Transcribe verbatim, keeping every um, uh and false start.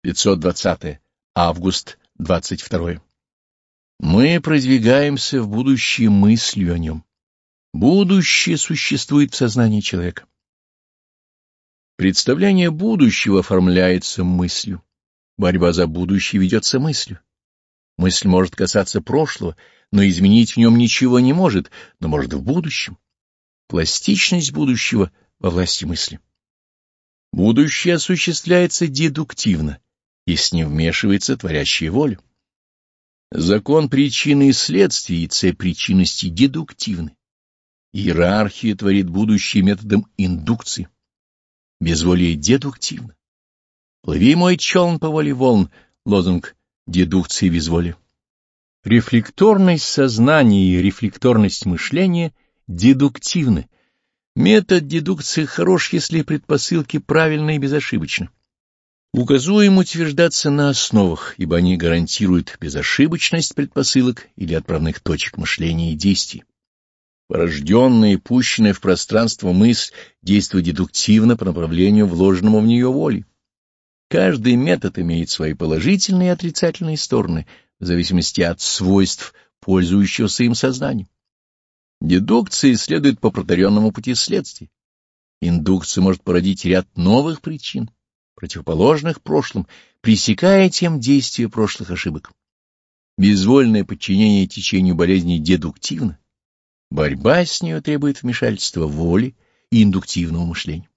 пятьсот двадцатое. Август двадцать второе. Мы продвигаемся в будущее мыслью о нем. Будущее существует в сознании человека. Представление будущего оформляется мыслью. Борьба за будущее ведется мыслью. Мысль может касаться прошлого, но изменить в нем ничего не может, но может в будущем. Пластичность будущего во власти мысли. Будущее осуществляется дедуктивно, если не вмешивается творящая воля. Закон причины и следствия и цепь причинности дедуктивны. Иерархия творит будущее методом индукции. Безволие дедуктивно. «Плыви, мой челн, по воле волн» — лозунг дедукции безволия. Рефлекторность сознания и рефлекторность мышления дедуктивны. Метод дедукции хорош, если предпосылки правильны и безошибочны. Указуем утверждаться на основах, ибо они гарантируют безошибочность предпосылок или отправных точек мышления и действий. Порожденная и пущенная в пространство мысль действует дедуктивно по направлению вложенному в нее воли. Каждый метод имеет свои положительные и отрицательные стороны, в зависимости от свойств пользующегося им сознания. Дедукция следует по протаренному пути следствий. Индукция может породить ряд новых причин, противоположных прошлым, пресекая тем действие прошлых ошибок. Безвольное подчинение течению болезни дедуктивно. Борьба с нею требует вмешательства воли и индуктивного мышления.